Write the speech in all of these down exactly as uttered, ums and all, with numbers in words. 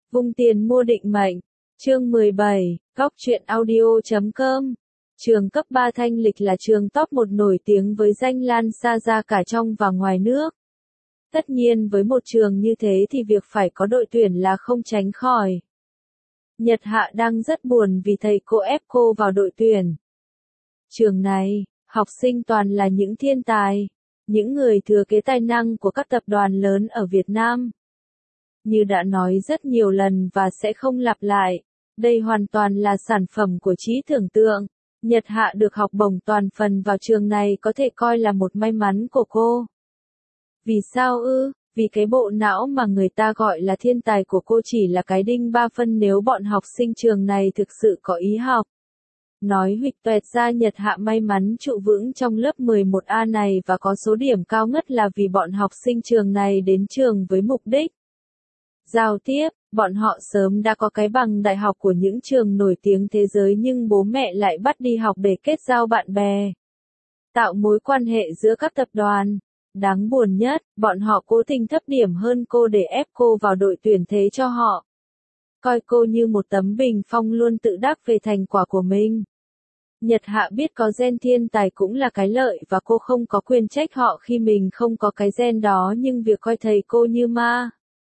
Vung tiền mua định mệnh. Chương mười bảy, góc truyện audio chấm com. Trường cấp ba Thanh Lịch là trường top một nổi tiếng với danh lan xa ra cả trong và ngoài nước. Tất nhiên với một trường như thế thì việc phải có đội tuyển là không tránh khỏi. Nhật Hạ đang rất buồn vì thầy cô ép cô vào đội tuyển. Trường này, học sinh toàn là những thiên tài, những người thừa kế tài năng của các tập đoàn lớn ở Việt Nam. Như đã nói rất nhiều lần và sẽ không lặp lại, đây hoàn toàn là sản phẩm của trí tưởng tượng. Nhật Hạ được học bổng toàn phần vào trường này có thể coi là một may mắn của cô. Vì sao ư? Vì cái bộ não mà người ta gọi là thiên tài của cô chỉ là cái đinh ba phân nếu bọn học sinh trường này thực sự có ý học. Nói huỵch toẹt ra, Nhật Hạ may mắn trụ vững trong lớp mười một A này và có số điểm cao ngất là vì bọn học sinh trường này đến trường với mục đích giao tiếp. Bọn họ sớm đã có cái bằng đại học của những trường nổi tiếng thế giới nhưng bố mẹ lại bắt đi học để kết giao bạn bè, tạo mối quan hệ giữa các tập đoàn. Đáng buồn nhất, bọn họ cố tình thấp điểm hơn cô để ép cô vào đội tuyển thế cho họ. Coi cô như một tấm bình phong luôn tự đắc về thành quả của mình. Nhật Hạ biết có gen thiên tài cũng là cái lợi và cô không có quyền trách họ khi mình không có cái gen đó, nhưng việc coi thầy cô như ma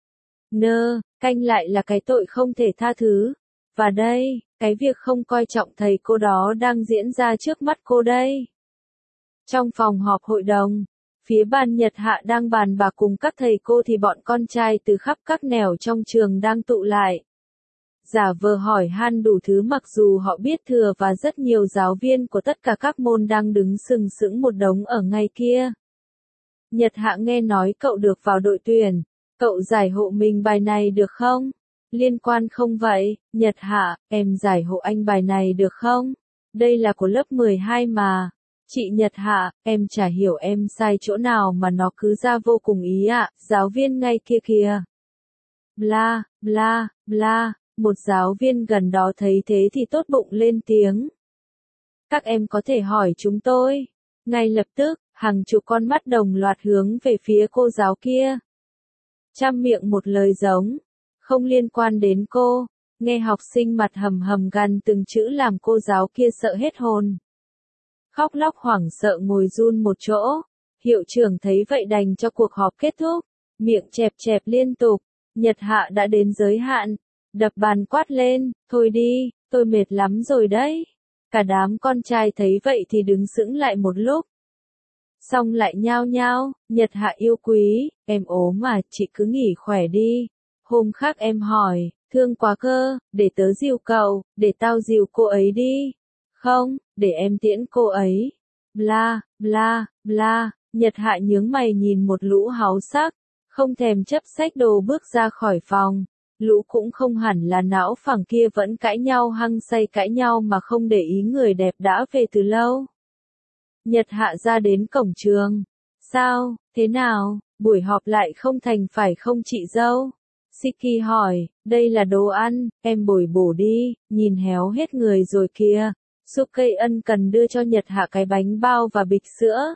nơ canh lại là cái tội không thể tha thứ. Và đây, cái việc không coi trọng thầy cô đó đang diễn ra trước mắt cô đây. Trong phòng họp hội đồng, phía ban Nhật Hạ đang bàn bạc cùng các thầy cô thì bọn con trai từ khắp các nẻo trong trường đang tụ lại. Giả vờ hỏi han đủ thứ mặc dù họ biết thừa và rất nhiều giáo viên của tất cả các môn đang đứng sừng sững một đống ở ngay kia. Nhật Hạ nghe nói cậu được vào đội tuyển. Cậu giải hộ mình bài này được không? Liên quan không vậy? Nhật Hạ, em giải hộ anh bài này được không? Đây là của lớp mười hai mà. Chị Nhật Hạ, em chả hiểu em sai chỗ nào mà nó cứ ra vô cùng ý ạ. Giáo viên ngay kia kìa. Bla, bla, bla. Một giáo viên gần đó thấy thế thì tốt bụng lên tiếng. Các em có thể hỏi chúng tôi. Ngay lập tức, hàng chục con mắt đồng loạt hướng về phía cô giáo kia. Trăm miệng một lời giống. Không liên quan đến cô. Nghe học sinh mặt hầm hầm gằn từng chữ làm cô giáo kia sợ hết hồn. Khóc lóc hoảng sợ ngồi run một chỗ. Hiệu trưởng thấy vậy đành cho cuộc họp kết thúc. Miệng chẹp chẹp liên tục. Nhật Hạ đã đến giới hạn. Đập bàn quát lên, thôi đi, tôi mệt lắm rồi đấy. Cả đám con trai thấy vậy thì đứng sững lại một lúc. Xong lại nhao nhao, Nhật Hạ yêu quý, em ốm mà, chị cứ nghỉ khỏe đi. Hôm khác em hỏi, thương quá cơ, để tớ dìu cậu, để tao dìu cô ấy đi. Không, để em tiễn cô ấy. Bla, bla, bla, Nhật Hạ nhướng mày nhìn một lũ háu sắc, không thèm chấp xách đồ bước ra khỏi phòng. Lũ cũng không hẳn là não phẳng kia vẫn cãi nhau hăng say cãi nhau mà không để ý người đẹp đã về từ lâu. Nhật Hạ ra đến cổng trường. Sao, thế nào, buổi họp lại không thành phải không chị dâu? Siki hỏi, đây là đồ ăn, em bồi bổ đi, nhìn héo hết người rồi kìa. Sukei ân cần đưa cho Nhật Hạ cái bánh bao và bịch sữa.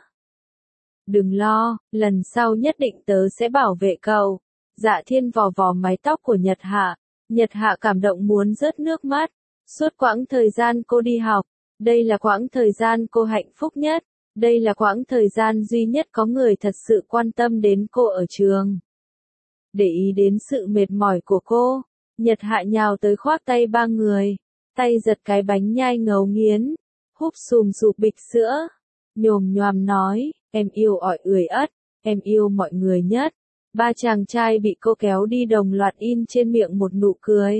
Đừng lo, lần sau nhất định tớ sẽ bảo vệ cậu. Dạ Thiên vò vò mái tóc của Nhật Hạ. Nhật Hạ cảm động muốn rớt nước mắt. Suốt quãng thời gian cô đi học, đây là quãng thời gian cô hạnh phúc nhất. Đây là quãng thời gian duy nhất có người thật sự quan tâm đến cô ở trường. Để ý đến sự mệt mỏi của cô, Nhật Hạ nhào tới khoác tay ba người. Tay giật cái bánh nhai ngấu nghiến. Húp sùm sụp bịch sữa. Nhồm nhoàm nói, em yêu ỏi ười ất, em yêu mọi người nhất. Ba chàng trai bị cô kéo đi đồng loạt in trên miệng một nụ cười.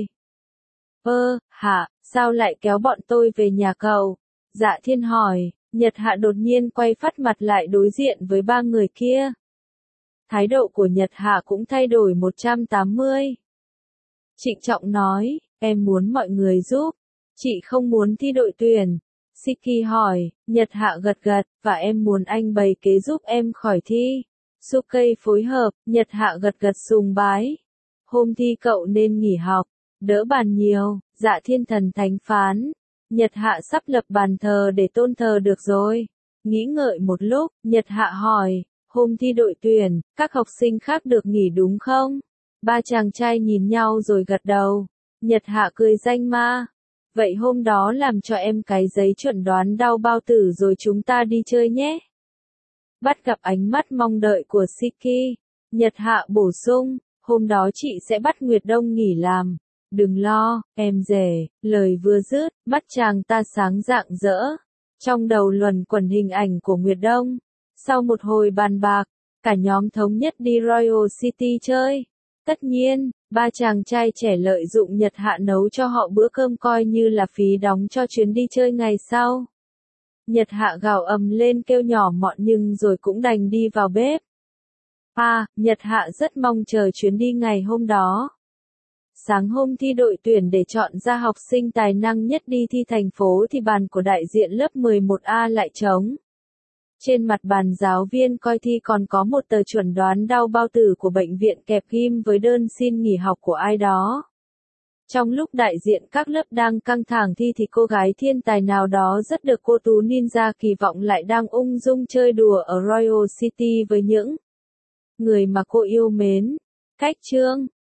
Ơ, hả, sao lại kéo bọn tôi về nhà cậu? Dạ Thiên hỏi. Nhật Hạ đột nhiên quay phát mặt lại đối diện với ba người kia. Thái độ của Nhật Hạ cũng thay đổi một trăm tám mươi. Trịnh trọng nói, em muốn mọi người giúp. Chị không muốn thi đội tuyển. Siki hỏi. Nhật Hạ gật gật, và em muốn anh bày kế giúp em khỏi thi. Sukei phối hợp, Nhật Hạ gật gật sùng bái. Hôm thi cậu nên nghỉ học, đỡ bàn nhiều. Dạ Thiên thần thánh phán. Nhật Hạ sắp lập bàn thờ để tôn thờ được rồi. Nghĩ ngợi một lúc, Nhật Hạ hỏi, hôm thi đội tuyển, các học sinh khác được nghỉ đúng không? Ba chàng trai nhìn nhau rồi gật đầu. Nhật Hạ cười danh ma. Vậy hôm đó làm cho em cái giấy chuẩn đoán đau bao tử rồi chúng ta đi chơi nhé. Bắt gặp ánh mắt mong đợi của Siki, Nhật Hạ bổ sung, hôm đó chị sẽ bắt Nguyệt Đông nghỉ làm. Đừng lo, em rể, lời vừa dứt, mắt chàng ta sáng rạng rỡ. Trong đầu luẩn quẩn hình ảnh của Nguyệt Đông. Sau một hồi bàn bạc, cả nhóm thống nhất đi Royal City chơi. Tất nhiên, ba chàng trai trẻ lợi dụng Nhật Hạ nấu cho họ bữa cơm coi như là phí đóng cho chuyến đi chơi ngày sau. Nhật Hạ gào ầm lên kêu nhỏ mọn nhưng rồi cũng đành đi vào bếp. À, Nhật Hạ rất mong chờ chuyến đi ngày hôm đó. Sáng hôm thi đội tuyển để chọn ra học sinh tài năng nhất đi thi thành phố thì bàn của đại diện lớp mười một A lại trống. Trên mặt bàn giáo viên coi thi còn có một tờ chuẩn đoán đau bao tử của bệnh viện kẹp ghim với đơn xin nghỉ học của ai đó. Trong lúc đại diện các lớp đang căng thẳng thi thì cô gái thiên tài nào đó rất được cô Tú Ninja kỳ vọng lại đang ung dung chơi đùa ở Royal City với những người mà cô yêu mến. Cách chương